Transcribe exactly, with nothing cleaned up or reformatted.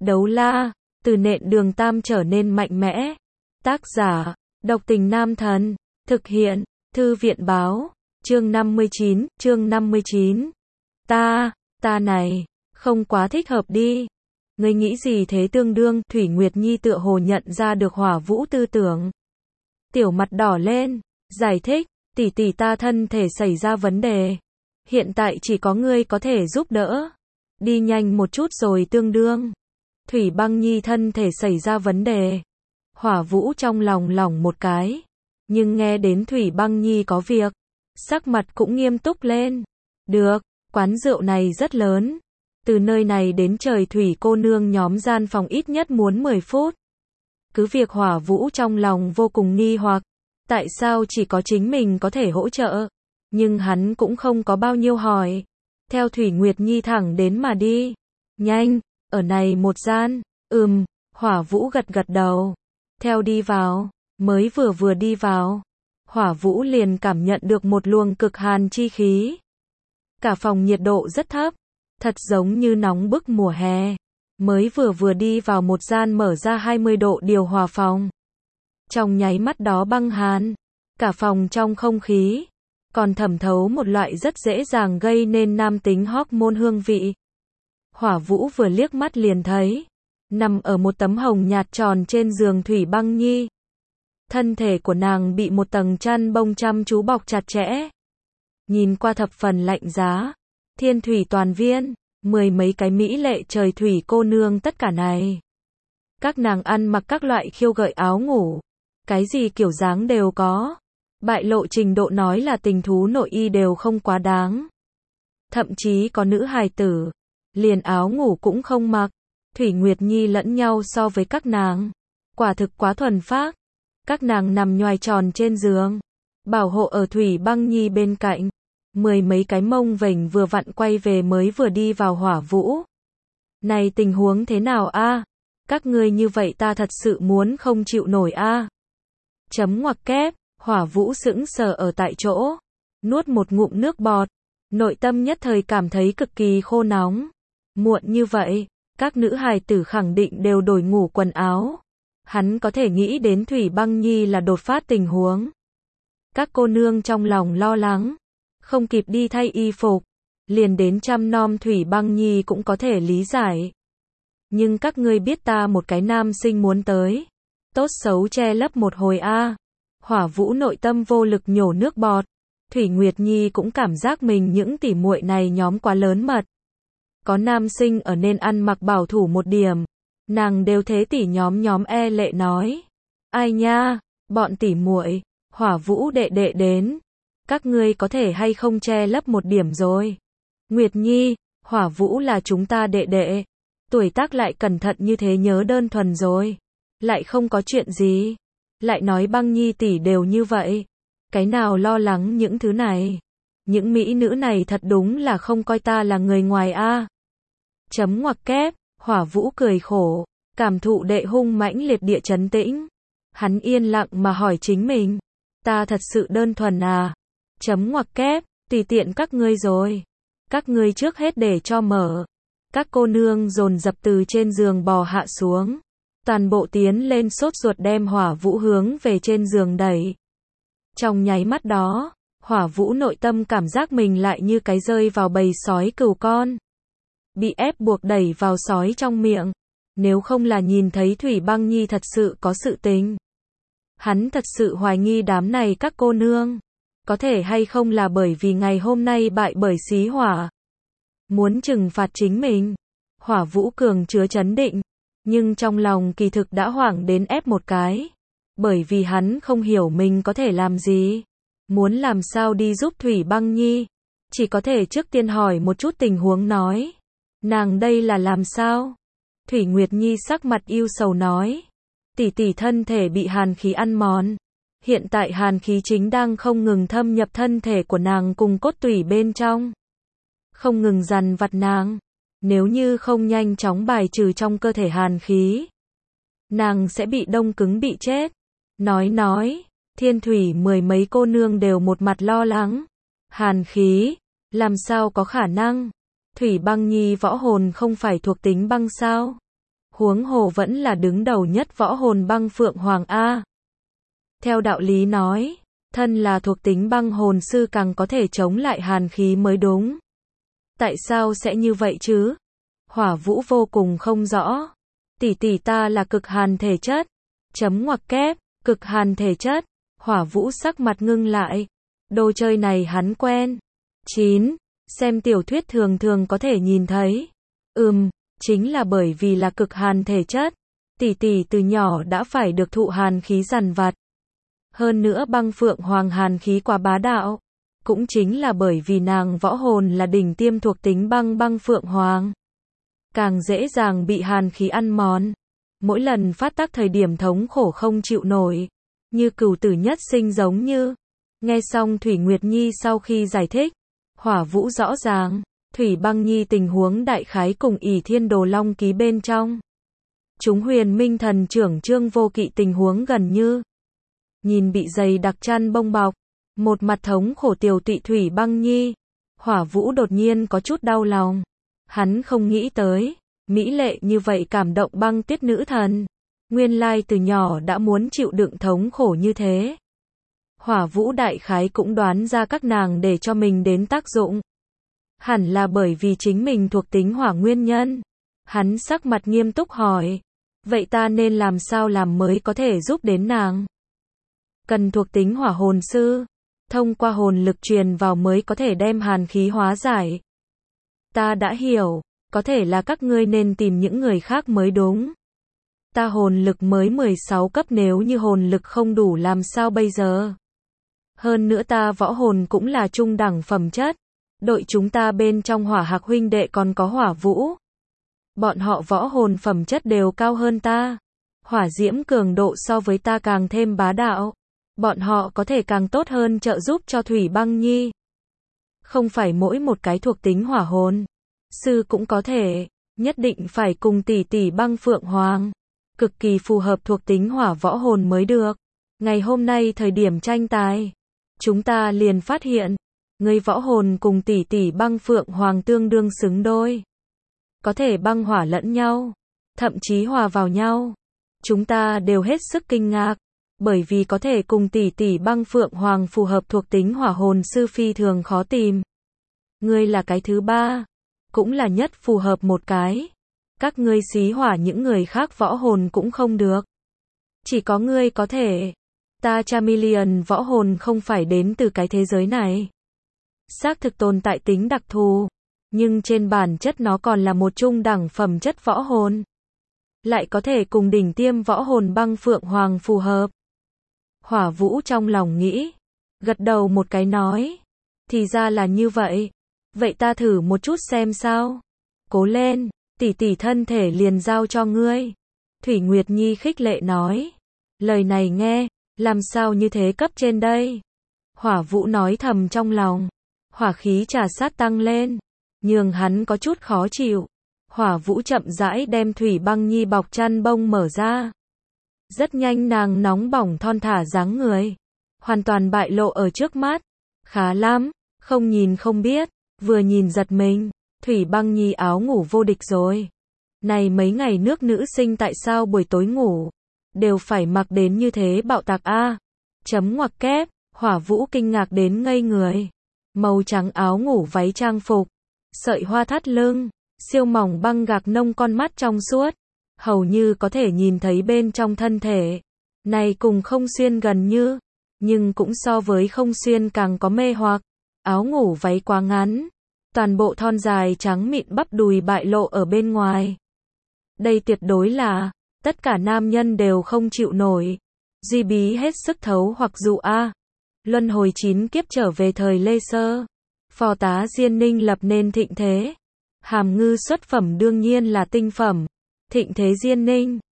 Đấu la, từ nện đường tam trở nên mạnh mẽ. Tác giả, độc tình nam thần. Thực hiện, thư viện báo. Chương năm mươi chín, chương năm mươi chín. Ta, ta này, không quá thích hợp đi. Ngươi nghĩ gì thế tương đương, Thủy Nguyệt Nhi tựa hồ nhận ra được Hỏa Vũ tư tưởng. Tiểu mặt đỏ lên, giải thích, tỷ tỷ ta thân thể xảy ra vấn đề. Hiện tại chỉ có ngươi có thể giúp đỡ. Đi nhanh một chút rồi tương đương. Thủy Băng Nhi thân thể xảy ra vấn đề. Hỏa Vũ trong lòng lỏng một cái. Nhưng nghe đến Thủy Băng Nhi có việc, sắc mặt cũng nghiêm túc lên. Được, quán rượu này rất lớn. Từ nơi này đến trời Thủy cô nương nhóm gian phòng ít nhất muốn mười phút. Cứ việc Hỏa Vũ trong lòng vô cùng nghi hoặc. Tại sao chỉ có chính mình có thể hỗ trợ? Nhưng hắn cũng không có bao nhiêu hỏi. Theo Thủy Nguyệt Nhi thẳng đến mà đi. Nhanh, ở này một gian. Ừm, Hỏa Vũ gật gật đầu. Theo đi vào, mới vừa vừa đi vào. Hỏa Vũ liền cảm nhận được một luồng cực hàn chi khí. Cả phòng nhiệt độ rất thấp. Thật giống như nóng bức mùa hè. Mới vừa vừa đi vào một gian mở ra hai mươi độ điều hòa phòng. Trong nháy mắt đó băng hàn. Cả phòng trong không khí. Còn thẩm thấu một loại rất dễ dàng gây nên nam tính hormone hương vị. Hỏa Vũ vừa liếc mắt liền thấy. Nằm ở một tấm hồng nhạt tròn trên giường Thủy Băng Nhi. Thân thể của nàng bị một tầng chăn bông chăm chú bọc chặt chẽ. Nhìn qua thập phần lạnh giá. Thiên thủy toàn viên. Mười mấy cái mỹ lệ trời thủy cô nương tất cả này. Các nàng ăn mặc các loại khiêu gợi áo ngủ. Cái gì kiểu dáng đều có. Bại lộ trình độ nói là tình thú nội y đều không quá đáng. Thậm chí có nữ hài tử. Liền áo ngủ cũng không mặc. Thủy Nguyệt Nhi lẫn nhau so với các nàng. Quả thực quá thuần phác. Các nàng nằm nhoài tròn trên giường. Bảo hộ ở Thủy Băng Nhi bên cạnh. Mười mấy cái mông vểnh vừa vặn quay về mới vừa đi vào Hỏa Vũ. Này tình huống thế nào a? Các ngươi như vậy ta thật sự muốn không chịu nổi a. Chấm ngoặc kép, Hỏa Vũ sững sờ ở tại chỗ. Nuốt một ngụm nước bọt. Nội tâm nhất thời cảm thấy cực kỳ khô nóng. Muộn như vậy, các nữ hài tử khẳng định đều đổi ngủ quần áo. Hắn có thể nghĩ đến Thủy Băng Nhi là đột phát tình huống. Các cô nương trong lòng lo lắng. Không kịp đi thay y phục. Liền đến chăm nom Thủy Băng Nhi cũng có thể lý giải. Nhưng các ngươi biết ta một cái nam sinh muốn tới. Tốt xấu che lấp một hồi a. Hỏa Vũ nội tâm vô lực nhổ nước bọt. Thủy Nguyệt Nhi cũng cảm giác mình những tỉ muội này nhóm quá lớn mật. Có nam sinh ở nên ăn mặc bảo thủ một điểm. Nàng đều thế tỉ nhóm nhóm e lệ nói. Ai nha, bọn tỉ muội, Hỏa Vũ đệ đệ đến. Các ngươi có thể hay không che lấp một điểm rồi. Nguyệt Nhi, Hỏa Vũ là chúng ta đệ đệ. Tuổi tác lại cẩn thận như thế nhớ đơn thuần rồi. Lại không có chuyện gì. Lại nói Băng Nhi tỷ đều như vậy. Cái nào lo lắng những thứ này. Những mỹ nữ này thật đúng là không coi ta là người ngoài a. Chấm ngoặc kép, Hỏa Vũ cười khổ. Cảm thụ đệ hung mãnh liệt địa chấn tĩnh. Hắn yên lặng mà hỏi chính mình. Ta thật sự đơn thuần à. Chấm ngoặc kép, tùy tiện các ngươi rồi. Các ngươi trước hết để cho mở. Các cô nương dồn dập từ trên giường bò hạ xuống. Toàn bộ tiến lên sốt ruột đem Hỏa Vũ hướng về trên giường đẩy. Trong nháy mắt đó, Hỏa Vũ nội tâm cảm giác mình lại như cái rơi vào bầy sói cừu con. Bị ép buộc đẩy vào sói trong miệng. Nếu không là nhìn thấy Thủy Băng Nhi thật sự có sự tình. Hắn thật sự hoài nghi đám này các cô nương. Có thể hay không là bởi vì ngày hôm nay bại bởi xí hỏa. Muốn trừng phạt chính mình. Hỏa Vũ cường chứa chấn định. Nhưng trong lòng kỳ thực đã hoảng đến ép một cái. Bởi vì hắn không hiểu mình có thể làm gì. Muốn làm sao đi giúp Thủy Băng Nhi. Chỉ có thể trước tiên hỏi một chút tình huống nói. Nàng đây là làm sao? Thủy Nguyệt Nhi sắc mặt yêu sầu nói. Tỷ tỷ thân thể bị hàn khí ăn mòn. Hiện tại hàn khí chính đang không ngừng thâm nhập thân thể của nàng cùng cốt tủy bên trong. Không ngừng dằn vặt nàng. Nếu như không nhanh chóng bài trừ trong cơ thể hàn khí. Nàng sẽ bị đông cứng bị chết. Nói nói, thiên thủy mười mấy cô nương đều một mặt lo lắng. Hàn khí, làm sao có khả năng? Thủy Băng Nhi võ hồn không phải thuộc tính băng sao? Huống hồ vẫn là đứng đầu nhất võ hồn băng phượng hoàng A. Theo đạo lý nói, thân là thuộc tính băng hồn sư càng có thể chống lại hàn khí mới đúng. Tại sao sẽ như vậy chứ? Hỏa Vũ vô cùng không rõ. Tỷ tỷ ta là cực hàn thể chất. Chấm ngoặc kép, cực hàn thể chất. Hỏa Vũ sắc mặt ngưng lại. Đồ chơi này hắn quen. chín. Xem tiểu thuyết thường thường có thể nhìn thấy. Ừm, chính là bởi vì là cực hàn thể chất. Tỷ tỷ từ nhỏ đã phải được thụ hàn khí dằn vặt. Hơn nữa băng phượng hoàng hàn khí quá bá đạo. Cũng chính là bởi vì nàng võ hồn là đỉnh tiêm thuộc tính băng băng phượng hoàng. Càng dễ dàng bị hàn khí ăn mòn. Mỗi lần phát tác thời điểm thống khổ không chịu nổi. Như cửu tử nhất sinh giống như. Nghe xong Thủy Nguyệt Nhi sau khi giải thích. Hỏa Vũ rõ ràng. Thủy Băng Nhi tình huống đại khái cùng ỷ thiên đồ long ký bên trong. Chúng huyền minh thần trưởng Trương Vô Kỵ tình huống gần như. Nhìn bị dày đặc chăn bông bọc. Một mặt thống khổ tiểu tụy Thủy Băng Nhi. Hỏa Vũ đột nhiên có chút đau lòng. Hắn không nghĩ tới. Mỹ lệ như vậy cảm động băng tiết nữ thần. Nguyên lai từ nhỏ đã muốn chịu đựng thống khổ như thế. Hỏa Vũ đại khái cũng đoán ra các nàng để cho mình đến tác dụng. Hẳn là bởi vì chính mình thuộc tính hỏa nguyên nhân. Hắn sắc mặt nghiêm túc hỏi. Vậy ta nên làm sao làm mới có thể giúp đến nàng? Cần thuộc tính hỏa hồn sư. Thông qua hồn lực truyền vào mới có thể đem hàn khí hóa giải. Ta đã hiểu. Có thể là các ngươi nên tìm những người khác mới đúng. Ta hồn lực mới mười sáu cấp, nếu như hồn lực không đủ làm sao bây giờ? Hơn nữa ta võ hồn cũng là trung đẳng phẩm chất. Đội chúng ta bên trong Hỏa Hạc huynh đệ còn có Hỏa Vũ. Bọn họ võ hồn phẩm chất đều cao hơn ta. Hỏa diễm cường độ so với ta càng thêm bá đạo. Bọn họ có thể càng tốt hơn trợ giúp cho Thủy Băng Nhi. Không phải mỗi một cái thuộc tính hỏa hồn sư cũng có thể, nhất định phải cùng tỷ tỷ băng phượng hoàng. Cực kỳ phù hợp thuộc tính hỏa võ hồn mới được. Ngày hôm nay thời điểm tranh tài, chúng ta liền phát hiện, người võ hồn cùng tỷ tỷ băng phượng hoàng tương đương xứng đôi. Có thể băng hỏa lẫn nhau, thậm chí hòa vào nhau. Chúng ta đều hết sức kinh ngạc, bởi vì có thể cùng tỷ tỷ băng phượng hoàng phù hợp thuộc tính hỏa hồn sư phi thường khó tìm. Ngươi là cái thứ ba, cũng là nhất phù hợp một cái. Các ngươi xí hỏa những người khác võ hồn cũng không được. Chỉ có ngươi có thể. Ta Chameleon võ hồn không phải đến từ cái thế giới này. Xác thực tồn tại tính đặc thù, nhưng trên bản chất nó còn là một trung đẳng phẩm chất võ hồn. Lại có thể cùng đỉnh tiêm võ hồn băng phượng hoàng phù hợp. Hỏa Vũ trong lòng nghĩ, gật đầu một cái nói, thì ra là như vậy. Vậy ta thử một chút xem sao. Cố lên, tỷ tỷ thân thể liền giao cho ngươi. Thủy Nguyệt Nhi khích lệ nói. Lời này nghe, làm sao như thế cấp trên đây? Hỏa Vũ nói thầm trong lòng. Hỏa khí trà sát tăng lên, nhường hắn có chút khó chịu. Hỏa Vũ chậm rãi đem Thủy Băng Nhi bọc chăn bông mở ra. Rất nhanh nàng nóng bỏng thon thả dáng người, hoàn toàn bại lộ ở trước mắt. Khá lắm, không nhìn không biết, vừa nhìn giật mình. Thủy Băng Nhi áo ngủ vô địch rồi. Này mấy ngày nước nữ sinh tại sao buổi tối ngủ đều phải mặc đến như thế bạo tạc a? Chấm ngoặc kép, Hỏa Vũ kinh ngạc đến ngây người. Màu trắng áo ngủ váy trang phục, sợi hoa thắt lưng, siêu mỏng băng gạc nông con mắt trong suốt, hầu như có thể nhìn thấy bên trong thân thể. Này cùng không xuyên gần như, nhưng cũng so với không xuyên càng có mê hoặc. Áo ngủ váy quá ngắn, toàn bộ thon dài trắng mịn bắp đùi bại lộ ở bên ngoài. Đây tuyệt đối là, tất cả nam nhân đều không chịu nổi. Duy Bí hết sức thấu hoặc dụ a. Luân hồi chín kiếp trở về thời Lê Sơ. Phò tá Diên Ninh lập nên thịnh thế. Hàm Ngư xuất phẩm đương nhiên là tinh phẩm. Thịnh thế Diên Ninh,